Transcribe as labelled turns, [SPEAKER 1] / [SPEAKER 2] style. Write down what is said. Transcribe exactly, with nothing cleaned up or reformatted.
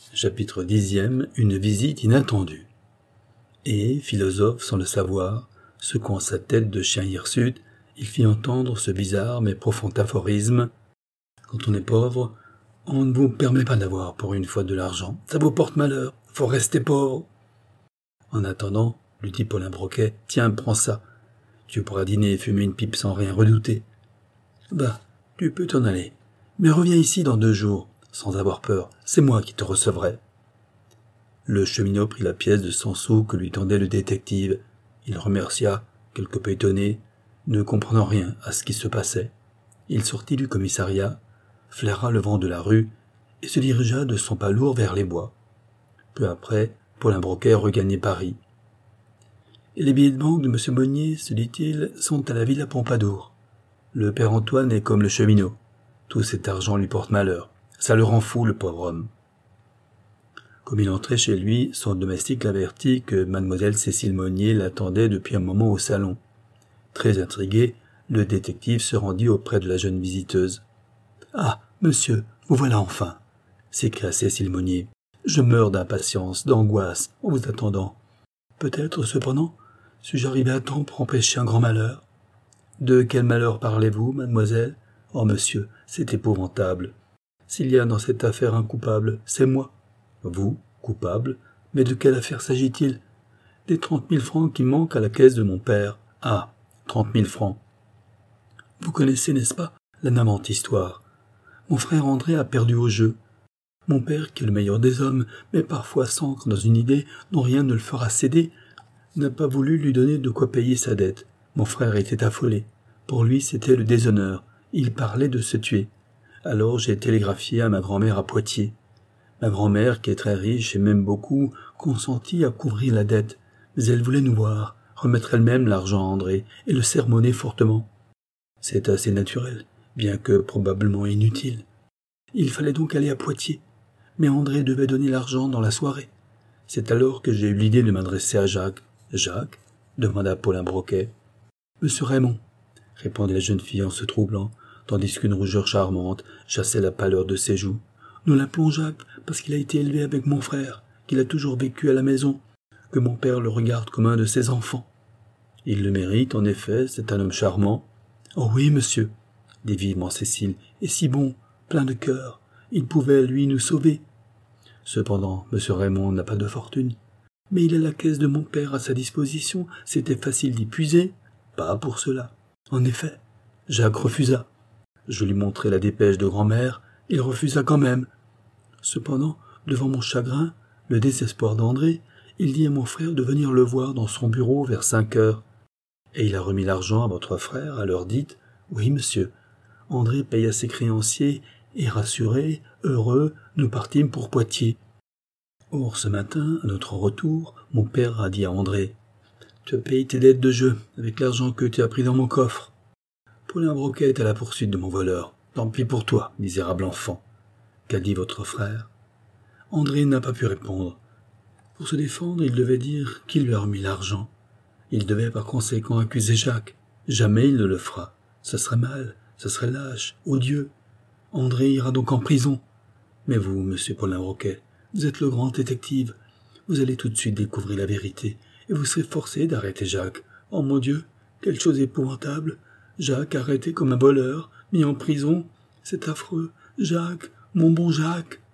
[SPEAKER 1] Chapitre dixième. Une visite inattendue. Et, philosophe sans le savoir, secouant sa tête de chien hirsute, il fit entendre ce bizarre mais profond aphorisme. Quand on est pauvre, on ne vous permet pas d'avoir pour une fois de l'argent. Ça vous porte malheur. Faut rester pauvre. En attendant, lui dit Paulin Broquet, tiens, prends ça. Tu pourras dîner et fumer une pipe sans rien redouter. Bah, tu peux t'en aller. Mais reviens ici dans deux jours, sans avoir peur. C'est moi qui te recevrai. Le cheminot prit la pièce de cent sous que lui tendait le détective. Il remercia, quelque peu étonné, ne comprenant rien à ce qui se passait. Il sortit du commissariat, flaira le vent de la rue et se dirigea de son pas lourd vers les bois. Peu après, Paulin Broquet regagnait Paris. « Et les billets de banque de M. Monnier, se dit-il, sont à la Villa Pompadour. Le père Antoine est comme le cheminot. Tout cet argent lui porte malheur. Ça le rend fou, le pauvre homme. » Comme il entrait chez lui, son domestique l'avertit que mademoiselle Cécile Monnier l'attendait depuis un moment au salon. Très intrigué, le détective se rendit auprès de la jeune visiteuse. « Ah, monsieur, vous voilà enfin !» s'écria Cécile Monnier. « Je meurs d'impatience, d'angoisse, en vous attendant. Peut-être, cependant, suis-je arrivé à temps pour empêcher un grand malheur ? » ?»« De quel malheur parlez-vous, mademoiselle ? » ?»« Oh, monsieur, c'est épouvantable. S'il y a dans cette affaire un coupable, c'est moi. » »« Vous, coupable ? Mais de quelle affaire s'agit-il ? » ?»« Des trente mille francs qui manquent à la caisse de mon père. »« Ah, trente mille francs. Vous connaissez, n'est-ce pas, la navrante histoire. Mon frère André a perdu au jeu. Mon père, qui est le meilleur des hommes, mais parfois s'ancre dans une idée dont rien ne le fera céder, n'a pas voulu lui donner de quoi payer sa dette. Mon frère était affolé. Pour lui, c'était le déshonneur. Il parlait de se tuer. Alors j'ai télégraphié à ma grand-mère à Poitiers. Ma grand-mère, qui est très riche et m'aime beaucoup, consentit à couvrir la dette, mais elle voulait nous voir, remettre elle-même l'argent à André et le sermonner fortement. C'est assez naturel, bien que probablement inutile. Il fallait donc aller à Poitiers, mais André devait donner l'argent dans la soirée. C'est alors que j'ai eu l'idée de m'adresser à Jacques. « Jacques ?» demanda Paulin Broquet. « Monsieur Raymond » répondit la jeune fille en se troublant, tandis qu'une rougeur charmante chassait la pâleur de ses joues. « Nous l'appelons Jacques parce qu'il a été élevé avec mon frère, qu'il a toujours vécu à la maison, que mon père le regarde comme un de ses enfants. »« Il le mérite, en effet, c'est un homme charmant. »« Oh oui, monsieur, » dit vivement Cécile, « et si bon, plein de cœur. Il pouvait, lui, nous sauver. Cependant, M. Raymond n'a pas de fortune. Mais il a la caisse de mon père à sa disposition. C'était facile d'y puiser. Pas pour cela. En effet, Jacques refusa. Je lui montrai la dépêche de grand-mère. Il refusa quand même. Cependant, devant mon chagrin, le désespoir d'André, il dit à mon frère de venir le voir dans son bureau vers cinq heures. Et il a remis l'argent à votre frère à l'heure dite. Oui, monsieur. André paya ses créanciers et rassuré, heureux, nous partîmes pour Poitiers. Or, ce matin, à notre retour, mon père a dit à André « Tu as payé tes dettes de jeu avec l'argent que tu as pris dans mon coffre. Paulin Broquet est à la poursuite de mon voleur. Tant pis pour toi, misérable enfant. Qu'a dit votre frère ?» André n'a pas pu répondre. Pour se défendre, il devait dire qui lui a remis l'argent. Il devait par conséquent accuser Jacques. Jamais il ne le fera. Ce serait mal, ce serait lâche, odieux. André ira donc en prison. Mais vous, monsieur Paulin Broquet, vous êtes le grand détective. Vous allez tout de suite découvrir la vérité, et vous serez forcé d'arrêter Jacques. Oh mon Dieu, quelle chose épouvantable. Jacques arrêté comme un voleur, mis en prison. C'est affreux. Jacques, mon bon Jacques.